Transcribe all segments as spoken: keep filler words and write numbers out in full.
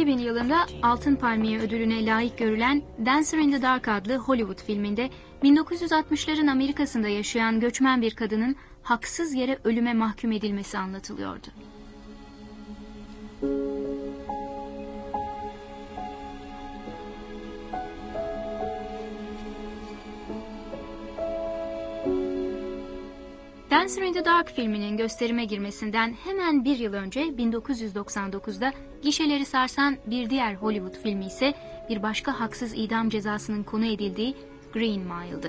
iki bin yılında Altın Palmiye ödülüne layık görülen Dancer in the Dark adlı Hollywood filminde bin dokuz yüz altmışların Amerika'sında yaşayan göçmen bir kadının haksız yere ölüme mahkum edilmesi anlatılıyordu. Dancer in the Dark filminin gösterime girmesinden hemen bir yıl önce bin dokuz yüz doksan dokuzda gişeleri sarsan bir diğer Hollywood filmi ise bir başka haksız idam cezasının konu edildiği Green Mile'dı.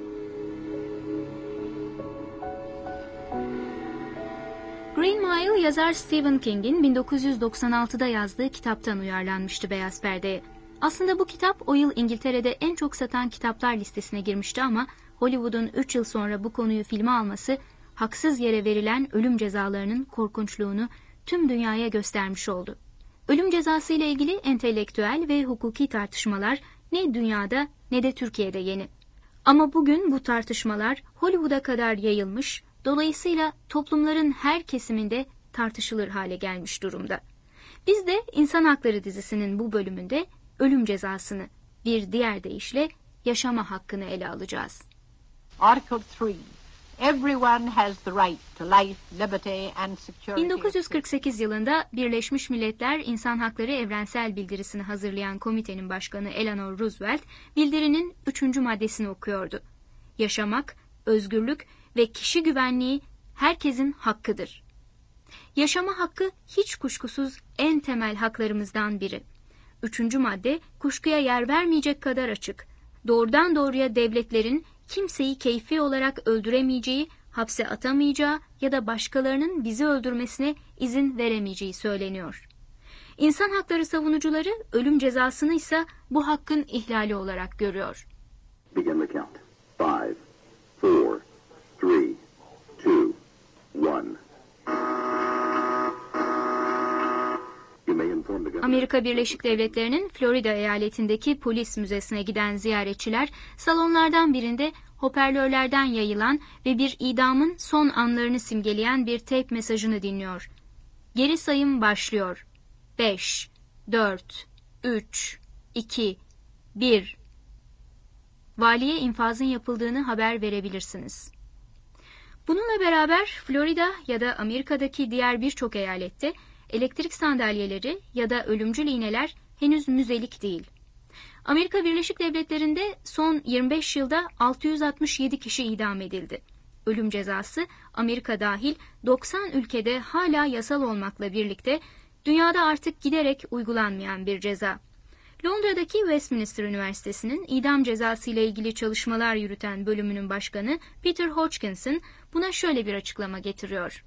Green Mile yazar Stephen King'in bin dokuz yüz doksan altıda yazdığı kitaptan uyarlanmıştı beyaz perdeye. Aslında bu kitap o yıl İngiltere'de en çok satan kitaplar listesine girmişti ama Hollywood'un üç yıl sonra bu konuyu filme alması haksız yere verilen ölüm cezalarının korkunçluğunu tüm dünyaya göstermiş oldu. Ölüm cezası ile ilgili entelektüel ve hukuki tartışmalar ne dünyada ne de Türkiye'de yeni. Ama bugün bu tartışmalar Hollywood'a kadar yayılmış, dolayısıyla toplumların her kesiminde tartışılır hale gelmiş durumda. Biz de İnsan Hakları dizisinin bu bölümünde ölüm cezasını, bir diğer deyişle yaşama hakkını ele alacağız. Article three. Everyone has the right to life, liberty and security. bin dokuz yüz kırk sekiz yılında Birleşmiş Milletler İnsan Hakları Evrensel Bildirisi'ni hazırlayan komitenin başkanı Eleanor Roosevelt, bildirinin üçüncü maddesini okuyordu. Yaşamak, özgürlük ve kişi güvenliği herkesin hakkıdır. Yaşama hakkı hiç kuşkusuz en temel haklarımızdan biri. Üçüncü madde kuşkuya yer vermeyecek kadar açık. Doğrudan doğruya devletlerin kimseyi keyfi olarak öldüremeyeceği, hapse atamayacağı ya da başkalarının bizi öldürmesine izin veremeyeceği söyleniyor. İnsan hakları savunucuları ölüm cezasını ise bu hakkın ihlali olarak görüyor. Begin the count. Five, four, three, two, one. Amerika Birleşik Devletleri'nin Florida eyaletindeki polis müzesine giden ziyaretçiler salonlardan birinde hoparlörlerden yayılan ve bir idamın son anlarını simgeleyen bir tape mesajını dinliyor. Geri sayım başlıyor. beş, dört, üç, iki, bir. Valiye infazın yapıldığını haber verebilirsiniz. Bununla beraber Florida ya da Amerika'daki diğer birçok eyalette elektrik sandalyeleri ya da ölümcül iğneler henüz müzelik değil. Amerika Birleşik Devletleri'nde son yirmi beş yılda altı yüz altmış yedi kişi idam edildi. Ölüm cezası Amerika dahil doksan ülkede hala yasal olmakla birlikte dünyada artık giderek uygulanmayan bir ceza. Londra'daki Westminster Üniversitesi'nin idam cezası ile ilgili çalışmalar yürüten bölümünün başkanı Peter Hodgkinson buna şöyle bir açıklama getiriyor.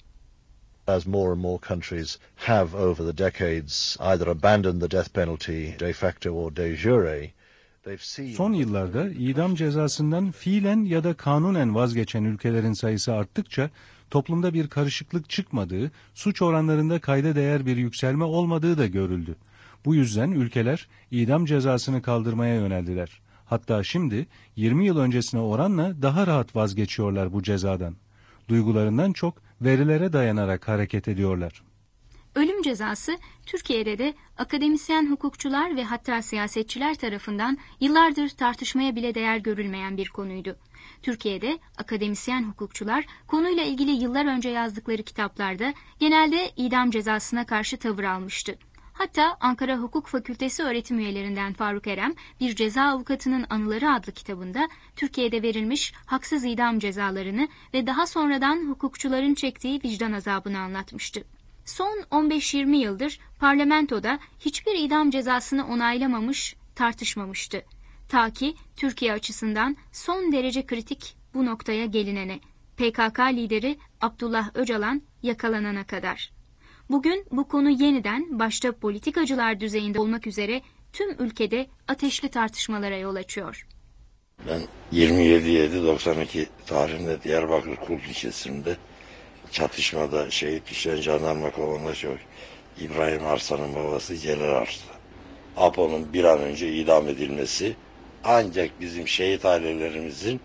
As more and more countries have over the decades either abandoned the death penalty de facto or de jure, they've seen... Son yıllarda idam cezasından fiilen ya da kanunen vazgeçen ülkelerin sayısı arttıkça toplumda bir karışıklık çıkmadığı, suç oranlarında kayda değer bir yükselme olmadığı da görüldü. Bu yüzden ülkeler idam cezasını kaldırmaya yöneldiler. Hatta şimdi yirmi yıl öncesine oranla daha rahat vazgeçiyorlar bu cezadan. Duygularından çok verilere dayanarak hareket ediyorlar. Ölüm cezası Türkiye'de de akademisyen hukukçular ve hatta siyasetçiler tarafından yıllardır tartışmaya bile değer görülmeyen bir konuydu. Türkiye'de akademisyen hukukçular konuyla ilgili yıllar önce yazdıkları kitaplarda genelde idam cezasına karşı tavır almıştı. Hatta Ankara Hukuk Fakültesi öğretim üyelerinden Faruk Erem, Bir Ceza Avukatının Anıları adlı kitabında Türkiye'de verilmiş haksız idam cezalarını ve daha sonradan hukukçuların çektiği vicdan azabını anlatmıştı. Son on beş yirmi yıldır parlamentoda hiçbir idam cezasını onaylamamış, tartışmamıştı. Ta ki Türkiye açısından son derece kritik bu noktaya gelinene, P K K lideri Abdullah Öcalan yakalanana kadar. Bugün bu konu yeniden başta politikacılar düzeyinde olmak üzere tüm ülkede ateşli tartışmalara yol açıyor. Ben yirmi yedi yedi doksan iki tarihinde Diyarbakır Kul ilçesinde çatışmada şehit düşen jandarma komandosu İbrahim Arslan'ın babası Celal Arslan. Apo'nun bir an önce idam edilmesi ancak bizim şehit ailelerimizin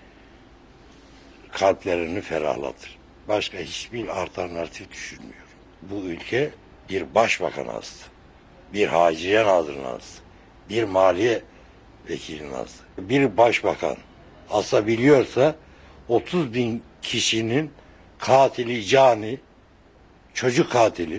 kalplerini ferahlatır. Başka hiçbir alternatif düşünmüyorum. Bu ülke bir başbakan astı. bir Hariciye Nazırı'nın aslı, bir Maliye Vekili'nin aslı, bir başbakan asabiliyorsa otuz bin kişinin katili, cani, çocuk katili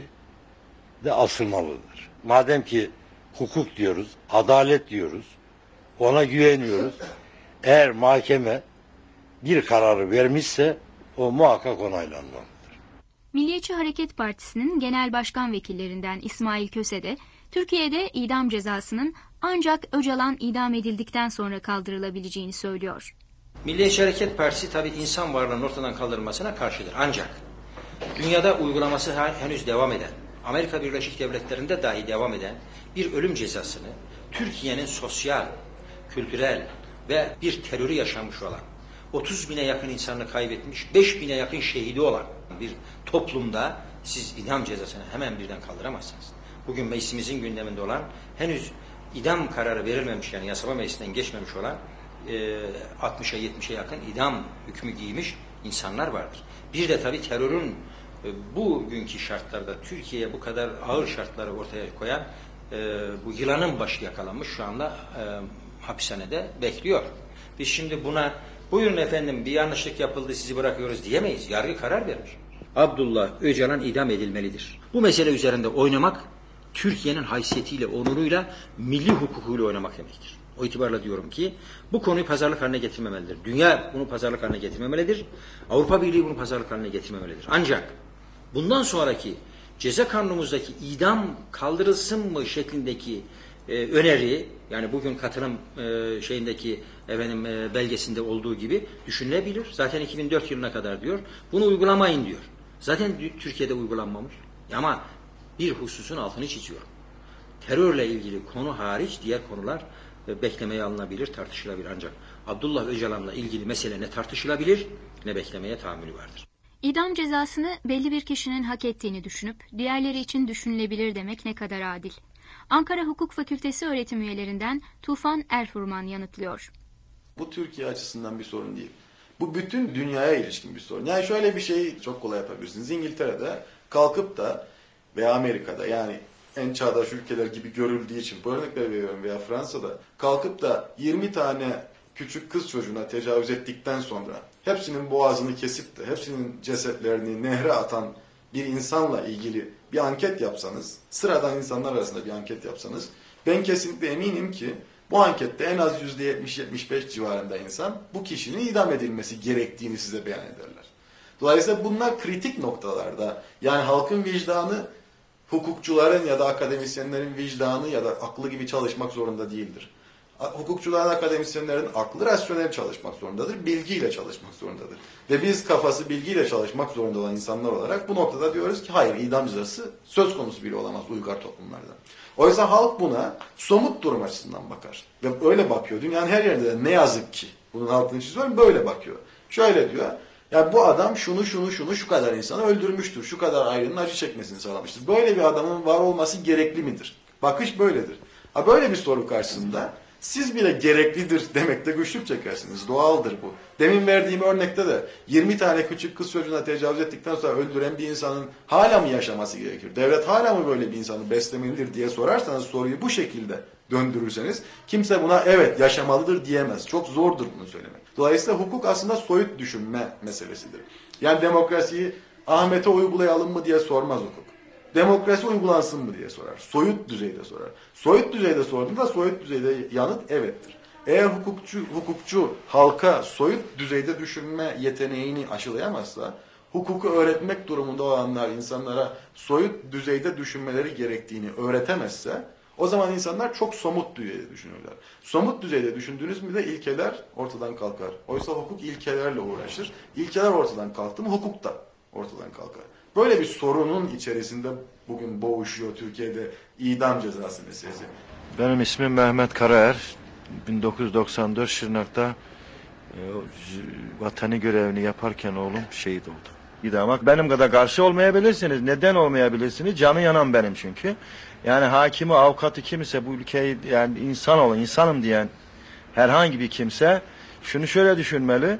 de asılmalıdır. Madem ki hukuk diyoruz, adalet diyoruz, ona güveniyoruz. Eğer mahkeme bir kararı vermişse o muhakkak onaylanmalıdır. Milliyetçi Hareket Partisi'nin genel başkan vekillerinden İsmail Köse de Türkiye'de idam cezasının ancak Öcalan idam edildikten sonra kaldırılabileceğini söylüyor. Milliyetçi Hareket Partisi tabii insan varlığının ortadan kaldırılmasına karşıdır. Ancak dünyada uygulaması henüz devam eden, Amerika Birleşik Devletleri'nde dahi devam eden bir ölüm cezasını Türkiye'nin sosyal, kültürel ve bir terörü yaşanmış olan, otuz bine yakın insanını kaybetmiş, beş bine yakın şehidi olan bir toplumda siz idam cezasını hemen birden kaldıramazsınız. Bugün meclisimizin gündeminde olan, henüz idam kararı verilmemiş, yani yasama meclisinden geçmemiş olan e, altmışa yetmişe yakın idam hükmü giymiş insanlar vardır. Bir de tabii terörün e, bugünkü şartlarda Türkiye'ye bu kadar ağır şartları ortaya koyan e, bu yılanın başı yakalanmış, şu anda e, hapishanede bekliyor. Biz şimdi buna buyurun efendim bir yanlışlık yapıldı sizi bırakıyoruz diyemeyiz. Yargı karar vermiş. Abdullah Öcalan idam edilmelidir. Bu mesele üzerinde oynamak Türkiye'nin haysiyetiyle, onuruyla, milli hukukuyla oynamak demektir. O itibarla diyorum ki bu konuyu pazarlık haline getirmemelidir. Dünya bunu pazarlık haline getirmemelidir. Avrupa Birliği bunu pazarlık haline getirmemelidir. Ancak bundan sonraki ceza kanunumuzdaki idam kaldırılsın mı şeklindeki e, öneri, yani bugün katılım e, şeyindeki efendim e, belgesinde olduğu gibi düşünülebilir. Zaten iki bin dört yılına kadar diyor. Bunu uygulamayın diyor. Zaten Türkiye'de uygulanmamış. Ama bir hususun altını çiziyorum. Terörle ilgili konu hariç diğer konular e, beklemeye alınabilir, tartışılabilir. Ancak Abdullah Öcalan'la ilgili mesele ne tartışılabilir ne beklemeye tahammülü vardır. İdam cezasını belli bir kişinin hak ettiğini düşünüp diğerleri için düşünülebilir demek ne kadar adil. Ankara Hukuk Fakültesi öğretim üyelerinden Tufan Erfurman yanıtlıyor. Bu Türkiye açısından bir sorun değil. Bu bütün dünyaya ilişkin bir sorun. Yani şöyle bir şeyi çok kolay yapabilirsiniz. İngiltere'de kalkıp da veya Amerika'da, yani en çağdaş ülkeler gibi görüldüğü için bu örnekleri veriyorum, veya Fransa'da kalkıp da yirmi tane küçük kız çocuğuna tecavüz ettikten sonra hepsinin boğazını kesip de hepsinin cesetlerini nehre atan bir insanla ilgili bir anket yapsanız, sıradan insanlar arasında bir anket yapsanız, ben kesinlikle eminim ki bu ankette en az yüzde yetmiş yetmiş beş civarında insan bu kişinin idam edilmesi gerektiğini size beyan ederler. Dolayısıyla bunlar kritik noktalarda, yani halkın vicdanı hukukçuların ya da akademisyenlerin vicdanı ya da aklı gibi çalışmak zorunda değildir. Hukukçuların, akademisyenlerin aklı rasyonel çalışmak zorundadır, bilgiyle çalışmak zorundadır. Ve biz kafası bilgiyle çalışmak zorunda olan insanlar olarak bu noktada diyoruz ki hayır, idam cezası söz konusu bile olamaz uygar toplumlarda. Oysa halk buna somut durum açısından bakar. Ve öyle bakıyor. Dünyanın her yerinde de ne yazık ki, bunun altını çiziyorum, böyle bakıyor. Şöyle diyor, ya bu adam şunu şunu şunu şu kadar insanı öldürmüştür, şu kadar ayrının acı çekmesini sağlamıştır. Böyle bir adamın var olması gerekli midir? Bakış böyledir. Ha, böyle bir soru karşısında siz bile gereklidir demekte güçlük çekersiniz. Doğaldır bu. Demin verdiğim örnekte de yirmi tane küçük kız çocuğuna tecavüz ettikten sonra öldüren bir insanın hala mı yaşaması gerekir? Devlet hala mı böyle bir insanı beslemelidir diye sorarsanız, soruyu bu şekilde döndürürseniz kimse buna evet yaşamalıdır diyemez. Çok zordur bunu söylemek. Dolayısıyla hukuk aslında soyut düşünme meselesidir. Yani demokrasiyi Ahmet'e uygulayalım mı diye sormaz hukuk. Demokrasi uygulansın mı diye sorar. Soyut düzeyde sorar. Soyut düzeyde sorduğunda soyut düzeyde yanıt evettir. Eğer hukukçu, hukukçu halka soyut düzeyde düşünme yeteneğini aşılayamazsa, hukuku öğretmek durumunda olanlar insanlara soyut düzeyde düşünmeleri gerektiğini öğretemezse, o zaman insanlar çok somut düzeyde düşünürler. Somut düzeyde düşündüğünüz mü de ilkeler ortadan kalkar. Oysa hukuk ilkelerle uğraşır. İlkeler ortadan kalktı mı hukuk da ortadan kalkar. Böyle bir sorunun içerisinde bugün boğuşuyor Türkiye'de idam cezası meselesi. Benim ismim Mehmet Karaer. bin dokuz yüz doksan dört Şırnak'ta e, vatani görevini yaparken oğlum şehit oldu. İdama benim kadar karşı olmayabilirsiniz. Neden olmayabilirsiniz? Canı yanan benim çünkü. Yani hakimi, avukatı kimse, bu ülkeyi, yani insan olan, insanım diyen herhangi bir kimse şunu şöyle düşünmeli.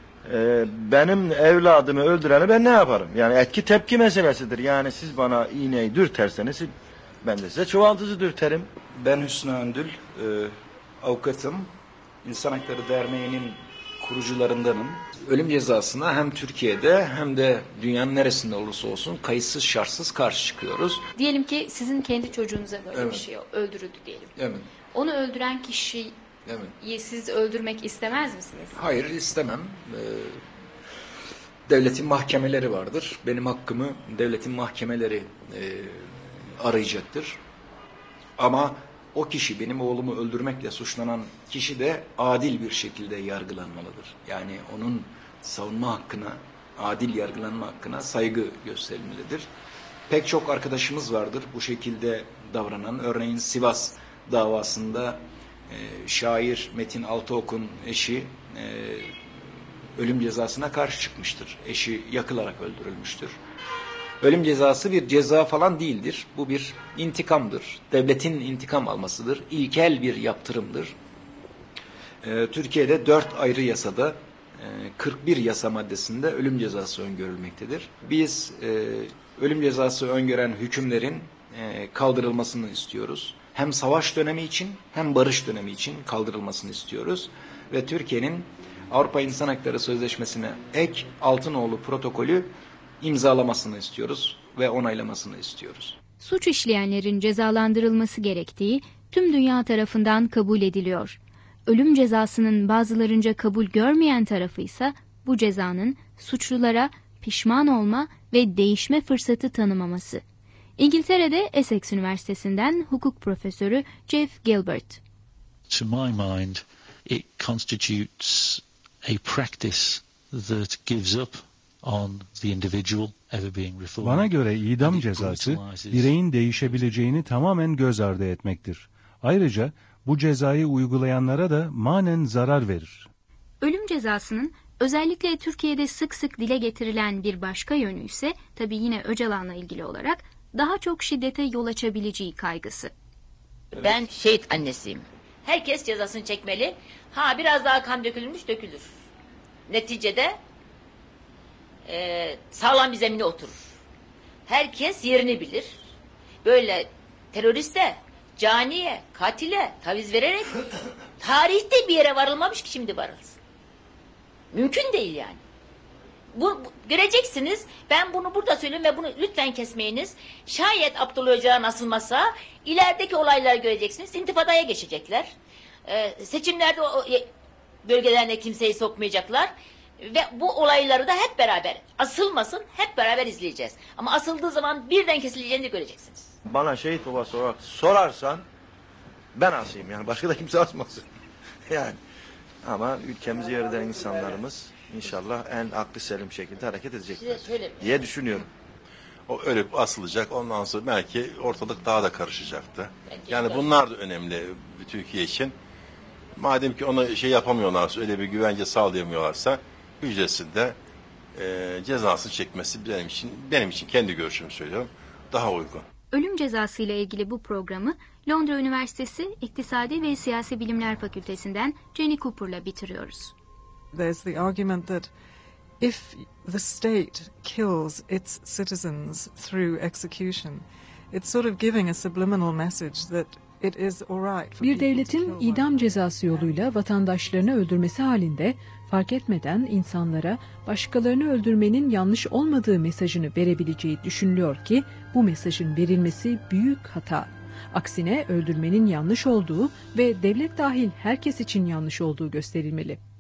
E, benim evladımı öldüreni ben ne yaparım? Yani etki tepki meselesidir. Yani siz bana iğneyi dürterseniz Ben de size çuvaldızı dürterim. Ben Hüsnü Öndül, e, avukatım. İnsan Hakları Derneği'nin kurucularındanım. Ölüm cezasına hem Türkiye'de hem de dünyanın neresinde olursa olsun kayıtsız şartsız karşı çıkıyoruz. Diyelim ki sizin kendi çocuğunuza böyle Evet. bir şey öldürüldü diyelim. Evet. Onu öldüren kişiyi Evet. siz öldürmek istemez misiniz? Hayır, istemem. Ee, devletin mahkemeleri vardır. Benim hakkımı devletin mahkemeleri e, arayacaktır. Ama o kişi, benim oğlumu öldürmekle suçlanan kişi de adil bir şekilde yargılanmalıdır. Yani onun savunma hakkına, adil yargılanma hakkına saygı gösterilmelidir. Pek çok arkadaşımız vardır bu şekilde davranan. Örneğin Sivas davasında e, şair Metin Altıok'un eşi e, ölüm cezasına karşı çıkmıştır. Eşi yakılarak öldürülmüştür. Ölüm cezası bir ceza falan değildir. Bu bir intikamdır. Devletin intikam almasıdır. İlkel bir yaptırımdır. Ee, Türkiye'de dört ayrı yasada e, kırk bir yasa maddesinde ölüm cezası öngörülmektedir. Biz e, ölüm cezası öngören hükümlerin e, kaldırılmasını istiyoruz. Hem savaş dönemi için hem barış dönemi için kaldırılmasını istiyoruz. Ve Türkiye'nin Avrupa İnsan Hakları Sözleşmesi'ne ek Altınoğlu protokolü imzalamasını istiyoruz ve onaylamasını istiyoruz. Suç işleyenlerin cezalandırılması gerektiği tüm dünya tarafından kabul ediliyor. Ölüm cezasının bazılarınca kabul görmeyen tarafı ise bu cezanın suçlulara pişman olma ve değişme fırsatı tanımaması. İngiltere'de Essex Üniversitesi'nden hukuk profesörü Jeff Gilbert. To my mind, it constitutes a practice that gives up on the individual ever being reformed. Bana göre idam cezası bireyin değişebileceğini tamamen göz ardı etmektir. Ayrıca bu cezayı uygulayanlara da manen zarar verir. Ölüm cezasının özellikle Türkiye'de sık sık dile getirilen bir başka yönü ise tabii yine Öcalan'la ilgili olarak daha çok şiddete yol açabileceği kaygısı. Ben şehit annesiyim. Herkes cezasını çekmeli. Ha biraz daha kan dökülmüş dökülür. Neticede e, sağlam bir zemine oturur. Herkes yerini bilir. Böyle teröriste, caniye, katile taviz vererek tarihte bir yere varılmamış ki şimdi varılsın. Mümkün değil yani. Bu, bu, göreceksiniz, ben bunu burada söylüyorum ve bunu lütfen kesmeyiniz. Şayet Abdullah Öcalan asılmasa ilerideki olayları göreceksiniz. İntifadaya geçecekler. Ee, seçimlerde o, o bölgelerine kimseyi sokmayacaklar. Ve bu olayları da hep beraber, asılmasın, hep beraber izleyeceğiz. Ama asıldığı zaman birden kesileceğini de göreceksiniz. Bana şehit babası olarak sorarsan ben asayım, yani başka da kimse asmasın. Yani ama ülkemizi yer eden insanlarımız İnşallah en aklı selim şekilde hareket edecekler diye düşünüyorum. O ölüp asılacak, ondan sonra belki ortalık daha da karışacaktı. Yani bunlar da önemli Türkiye için. Madem ki ona şey yapamıyorlarsa, öyle bir güvence sağlayamıyorlarsa hücresinde e, cezasını çekmesi benim için, benim için kendi görüşümü söylüyorum, daha uygun. Ölüm cezası ile ilgili bu programı Londra Üniversitesi İktisadi ve Siyasi Bilimler Fakültesinden Jenny Cooper'la bitiriyoruz. There's the argument that if the state kills its citizens through execution, it's sort of giving a subliminal message that it is all right. Bir devletin idam cezası yoluyla vatandaşlarını öldürmesi halinde fark etmeden insanlara başkalarını öldürmenin yanlış olmadığı mesajını verebileceği düşünülüyor ki bu mesajın verilmesi büyük hata. Aksine öldürmenin yanlış olduğu ve devlet dahil herkes için yanlış olduğu gösterilmeli.